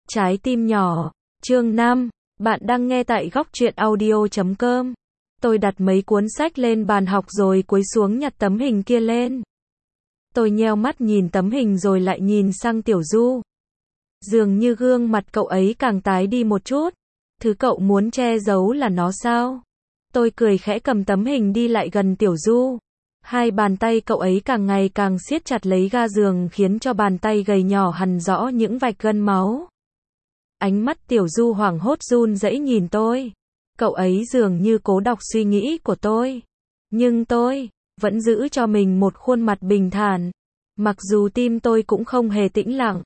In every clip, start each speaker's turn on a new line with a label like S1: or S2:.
S1: Trái tim nhỏ, chương 5, bạn đang nghe tại góc truyện audio.com. Tôi đặt mấy cuốn sách lên bàn học rồi cúi xuống nhặt tấm hình kia lên. Tôi nheo mắt nhìn tấm hình rồi lại nhìn sang Tiểu Du. Dường như gương mặt cậu ấy càng tái đi một chút. Thứ cậu muốn che giấu là nó sao? Tôi cười khẽ cầm tấm hình đi lại gần Tiểu Du. Hai bàn tay cậu ấy càng ngày càng siết chặt lấy ga giường khiến cho bàn tay gầy nhỏ hằn rõ những vạch gân máu. Ánh mắt Tiểu Du hoảng hốt run rẩy nhìn tôi. Cậu ấy dường như cố đọc suy nghĩ của tôi. Nhưng tôi vẫn giữ cho mình một khuôn mặt bình thản. Mặc dù tim tôi cũng không hề tĩnh lặng.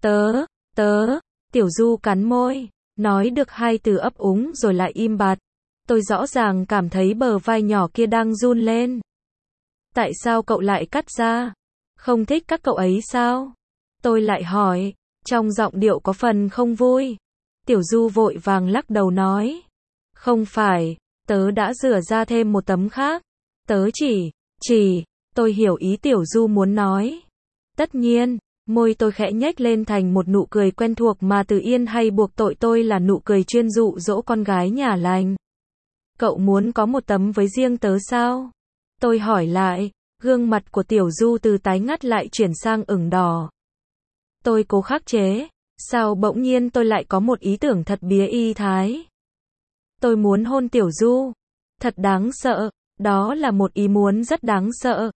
S1: Tiểu Du cắn môi, nói được hai từ ấp úng rồi lại im bặt. Tôi rõ ràng cảm thấy bờ vai nhỏ kia đang run lên. Tại sao cậu lại cắt ra? Không thích các cậu ấy sao? Tôi lại hỏi, trong giọng điệu có phần không vui. Tiểu Du vội vàng lắc đầu nói. Không phải, tớ đã rửa ra thêm một tấm khác. Tớ tôi hiểu ý Tiểu Du muốn nói. Tất nhiên, môi tôi khẽ nhếch lên thành một nụ cười quen thuộc mà Từ Yên hay buộc tội tôi là nụ cười chuyên dụ dỗ con gái nhà lành. Cậu muốn có một tấm với riêng tớ sao? Tôi hỏi lại, gương mặt của Tiểu Du từ tái ngắt lại chuyển sang ửng đỏ. Tôi cố khắc chế, sao bỗng nhiên tôi lại có một ý tưởng thật bía y thái. Tôi muốn hôn Tiểu Du. Thật đáng sợ, đó là một ý muốn rất đáng sợ.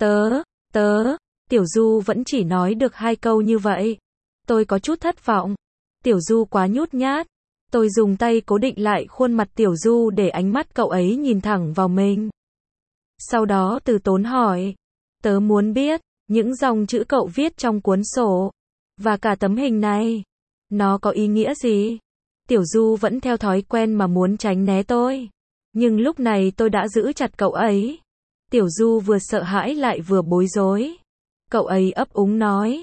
S1: Tiểu Du vẫn chỉ nói được hai câu như vậy. Tôi có chút thất vọng. Tiểu Du quá nhút nhát. Tôi dùng tay cố định lại khuôn mặt Tiểu Du để ánh mắt cậu ấy nhìn thẳng vào mình. Sau đó từ tốn hỏi. Tớ muốn biết, những dòng chữ cậu viết trong cuốn sổ, và cả tấm hình này, nó có ý nghĩa gì? Tiểu Du vẫn theo thói quen mà muốn tránh né tôi. Nhưng lúc này tôi đã giữ chặt cậu ấy. Tiểu Du vừa sợ hãi lại vừa bối rối. Cậu ấy ấp úng nói.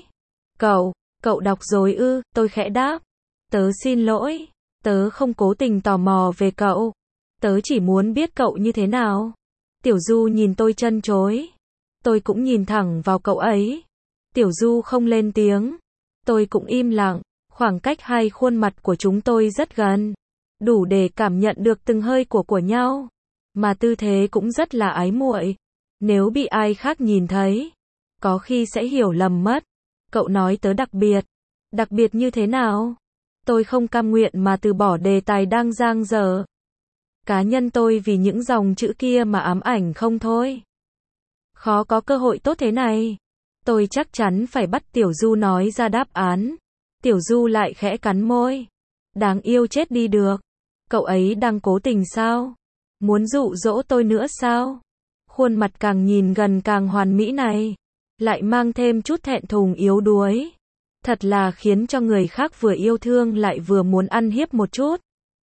S1: Cậu đọc rồi ư? Tôi khẽ đáp. Tớ xin lỗi, tớ không cố tình tò mò về cậu. Tớ chỉ muốn biết cậu như thế nào. Tiểu Du nhìn tôi trân trối. Tôi cũng nhìn thẳng vào cậu ấy. Tiểu Du không lên tiếng. Tôi cũng im lặng. Khoảng cách hai khuôn mặt của chúng tôi rất gần. Đủ để cảm nhận được từng hơi của nhau. Mà tư thế cũng rất là ái muội. Nếu bị ai khác nhìn thấy, có khi sẽ hiểu lầm mất. Cậu nói tớ đặc biệt. Đặc biệt như thế nào? Tôi không cam nguyện mà từ bỏ đề tài đang dang dở. Cá nhân tôi vì những dòng chữ kia mà ám ảnh không thôi. Khó có cơ hội tốt thế này. Tôi chắc chắn phải bắt Tiểu Du nói ra đáp án. Tiểu Du lại khẽ cắn môi. Đáng yêu chết đi được. Cậu ấy đang cố tình sao? Muốn dụ dỗ tôi nữa sao? Khuôn mặt càng nhìn gần càng hoàn mỹ này, lại mang thêm chút thẹn thùng yếu đuối. Thật là khiến cho người khác vừa yêu thương lại vừa muốn ăn hiếp một chút.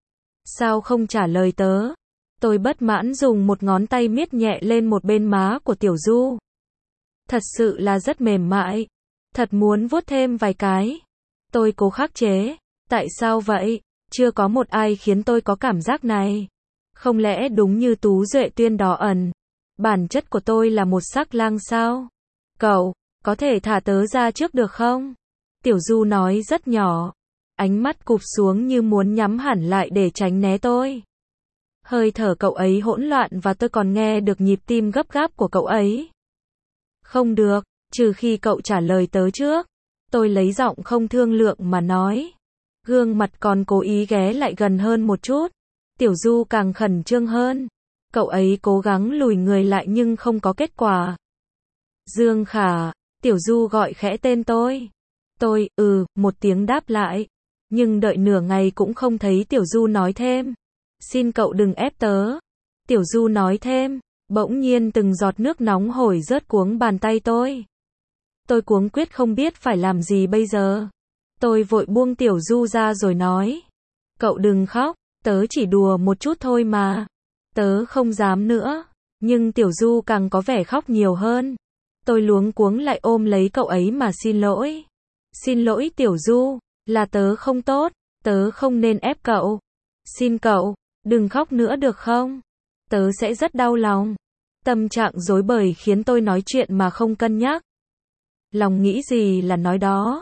S1: Sao không trả lời tớ? Tôi bất mãn dùng một ngón tay miết nhẹ lên một bên má của Tiểu Du. Thật sự là rất mềm mại. Thật muốn vuốt thêm vài cái. Tôi cố khắc chế. Tại sao vậy? Chưa có một ai khiến tôi có cảm giác này. Không lẽ đúng như Tú Duệ Tuyên đó ẩn. Bản chất của tôi là một sắc lang sao? Cậu, có thể thả tớ ra trước được không? Tiểu Du nói rất nhỏ. Ánh mắt cụp xuống như muốn nhắm hẳn lại để tránh né tôi. Hơi thở cậu ấy hỗn loạn và tôi còn nghe được nhịp tim gấp gáp của cậu ấy. Không được, trừ khi cậu trả lời tớ trước. Tôi lấy giọng không thương lượng mà nói. Gương mặt còn cố ý ghé lại gần hơn một chút. Tiểu Du càng khẩn trương hơn. Cậu ấy cố gắng lùi người lại nhưng không có kết quả. Dương Khả, Tiểu Du gọi khẽ tên tôi. Tôi, một tiếng đáp lại. Nhưng đợi nửa ngày cũng không thấy Tiểu Du nói thêm. Xin cậu đừng ép tớ. Tiểu Du nói thêm. Bỗng nhiên từng giọt nước nóng hổi rớt cuống bàn tay tôi. Tôi cuống quyết không biết phải làm gì bây giờ. Tôi vội buông Tiểu Du ra rồi nói. Cậu đừng khóc, tớ chỉ đùa một chút thôi mà. Tớ không dám nữa. Nhưng Tiểu Du càng có vẻ khóc nhiều hơn. Tôi luống cuống lại ôm lấy cậu ấy mà xin lỗi. Xin lỗi Tiểu Du, là tớ không tốt, tớ không nên ép cậu. Xin cậu, đừng khóc nữa được không? Tớ sẽ rất đau lòng. Tâm trạng rối bời khiến tôi nói chuyện mà không cân nhắc. Lòng nghĩ gì là nói đó.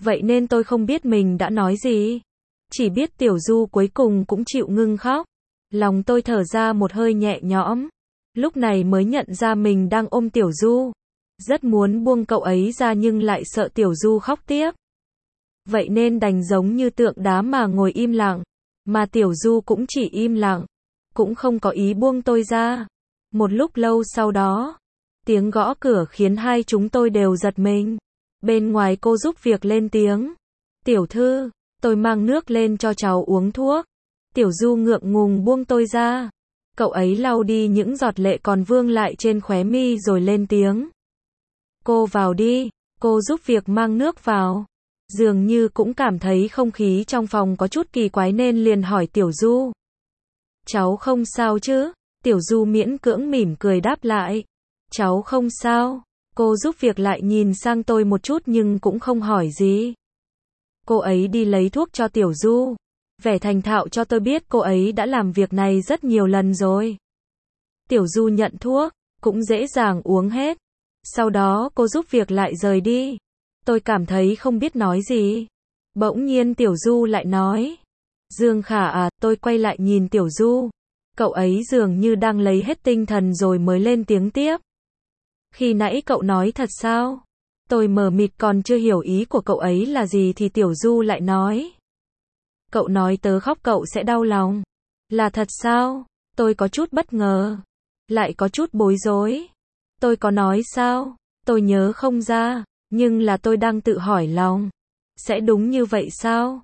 S1: Vậy nên tôi không biết mình đã nói gì. Chỉ biết Tiểu Du cuối cùng cũng chịu ngưng khóc. Lòng tôi thở ra một hơi nhẹ nhõm. Lúc này mới nhận ra mình đang ôm Tiểu Du. Rất muốn buông cậu ấy ra nhưng lại sợ Tiểu Du khóc tiếp. Vậy nên đành giống như tượng đá mà ngồi im lặng. Mà Tiểu Du cũng chỉ im lặng. Cũng không có ý buông tôi ra. Một lúc lâu sau đó, tiếng gõ cửa khiến hai chúng tôi đều giật mình. Bên ngoài cô giúp việc lên tiếng. Tiểu thư, tôi mang nước lên cho cháu uống thuốc. Tiểu Du ngượng ngùng buông tôi ra. Cậu ấy lau đi những giọt lệ còn vương lại trên khóe mi rồi lên tiếng. Cô vào đi, cô giúp việc mang nước vào. Dường như cũng cảm thấy không khí trong phòng có chút kỳ quái nên liền hỏi Tiểu Du. Cháu không sao chứ? Tiểu Du miễn cưỡng mỉm cười đáp lại. Cháu không sao. Cô giúp việc lại nhìn sang tôi một chút nhưng cũng không hỏi gì. Cô ấy đi lấy thuốc cho Tiểu Du. Vẻ thành thạo cho tôi biết cô ấy đã làm việc này rất nhiều lần rồi. Tiểu Du nhận thuốc, cũng dễ dàng uống hết. Sau đó cô giúp việc lại rời đi. Tôi cảm thấy không biết nói gì. Bỗng nhiên Tiểu Du lại nói. Dương Khả à, tôi quay lại nhìn Tiểu Du. Cậu ấy dường như đang lấy hết tinh thần rồi mới lên tiếng tiếp. Khi nãy cậu nói thật sao? Tôi mờ mịt còn chưa hiểu ý của cậu ấy là gì thì Tiểu Du lại nói. Cậu nói tớ khóc cậu sẽ đau lòng. Là thật sao? Tôi có chút bất ngờ. Lại có chút bối rối. Tôi có nói sao? Tôi nhớ không ra. Nhưng là tôi đang tự hỏi lòng. Sẽ đúng như vậy sao?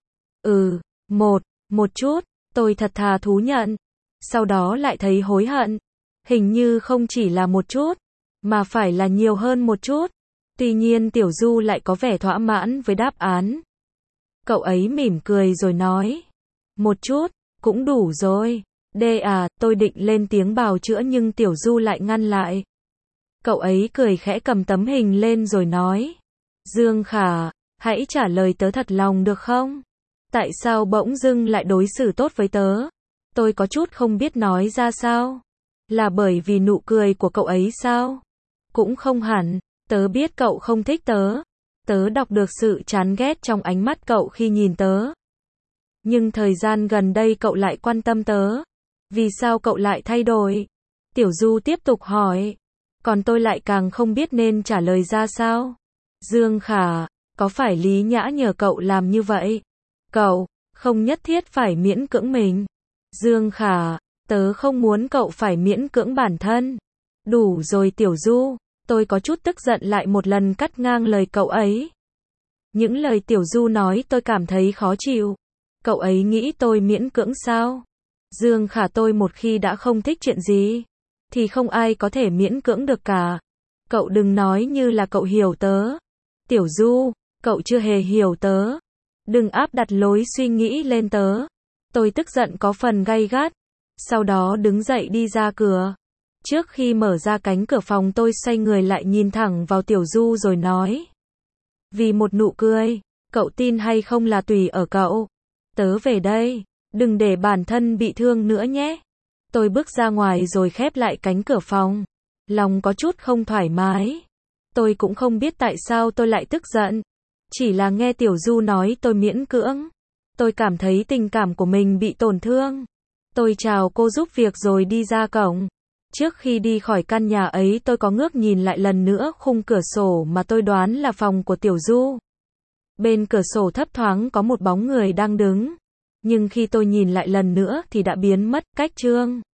S1: Một chút. Tôi thật thà thú nhận. Sau đó lại thấy hối hận. Hình như không chỉ là một chút. Mà phải là nhiều hơn một chút. Tuy nhiên Tiểu Du lại có vẻ thỏa mãn với đáp án. Cậu ấy mỉm cười rồi nói. Một chút, cũng đủ rồi. Tôi định lên tiếng bào chữa nhưng Tiểu Du lại ngăn lại. Cậu ấy cười khẽ cầm tấm hình lên rồi nói. Dương Khả, hãy trả lời tớ thật lòng được không? Tại sao bỗng dưng lại đối xử tốt với tớ? Tôi có chút không biết nói ra sao. Là bởi vì nụ cười của cậu ấy sao? Cũng không hẳn, tớ biết cậu không thích tớ. Tớ đọc được sự chán ghét trong ánh mắt cậu khi nhìn tớ. Nhưng thời gian gần đây cậu lại quan tâm tớ. Vì sao cậu lại thay đổi? Tiểu Du tiếp tục hỏi. Còn tôi lại càng không biết nên trả lời ra sao. Dương Khả, có phải Lý Nhã nhờ cậu làm như vậy? Cậu, không nhất thiết phải miễn cưỡng mình. Dương Khả, tớ không muốn cậu phải miễn cưỡng bản thân. Đủ rồi Tiểu Du. Tôi có chút tức giận lại một lần cắt ngang lời cậu ấy. Những lời Tiểu Du nói tôi cảm thấy khó chịu. Cậu ấy nghĩ tôi miễn cưỡng sao? Dương Khả, tôi một khi đã không thích chuyện gì, thì không ai có thể miễn cưỡng được cả. Cậu đừng nói như là cậu hiểu tớ. Tiểu Du, cậu chưa hề hiểu tớ. Đừng áp đặt lối suy nghĩ lên tớ. Tôi tức giận có phần gay gắt. Sau đó đứng dậy đi ra cửa. Trước khi mở ra cánh cửa phòng tôi xoay người lại nhìn thẳng vào Tiểu Du rồi nói. Vì một nụ cười, cậu tin hay không là tùy ở cậu. Tớ về đây, đừng để bản thân bị thương nữa nhé. Tôi bước ra ngoài rồi khép lại cánh cửa phòng. Lòng có chút không thoải mái. Tôi cũng không biết tại sao tôi lại tức giận. Chỉ là nghe Tiểu Du nói tôi miễn cưỡng. Tôi cảm thấy tình cảm của mình bị tổn thương. Tôi chào cô giúp việc rồi đi ra cổng. Trước khi đi khỏi căn nhà ấy tôi có ngước nhìn lại lần nữa khung cửa sổ mà tôi đoán là phòng của Tiểu Du. Bên cửa sổ thấp thoáng có một bóng người đang đứng. Nhưng khi tôi nhìn lại lần nữa thì đã biến mất cách trương.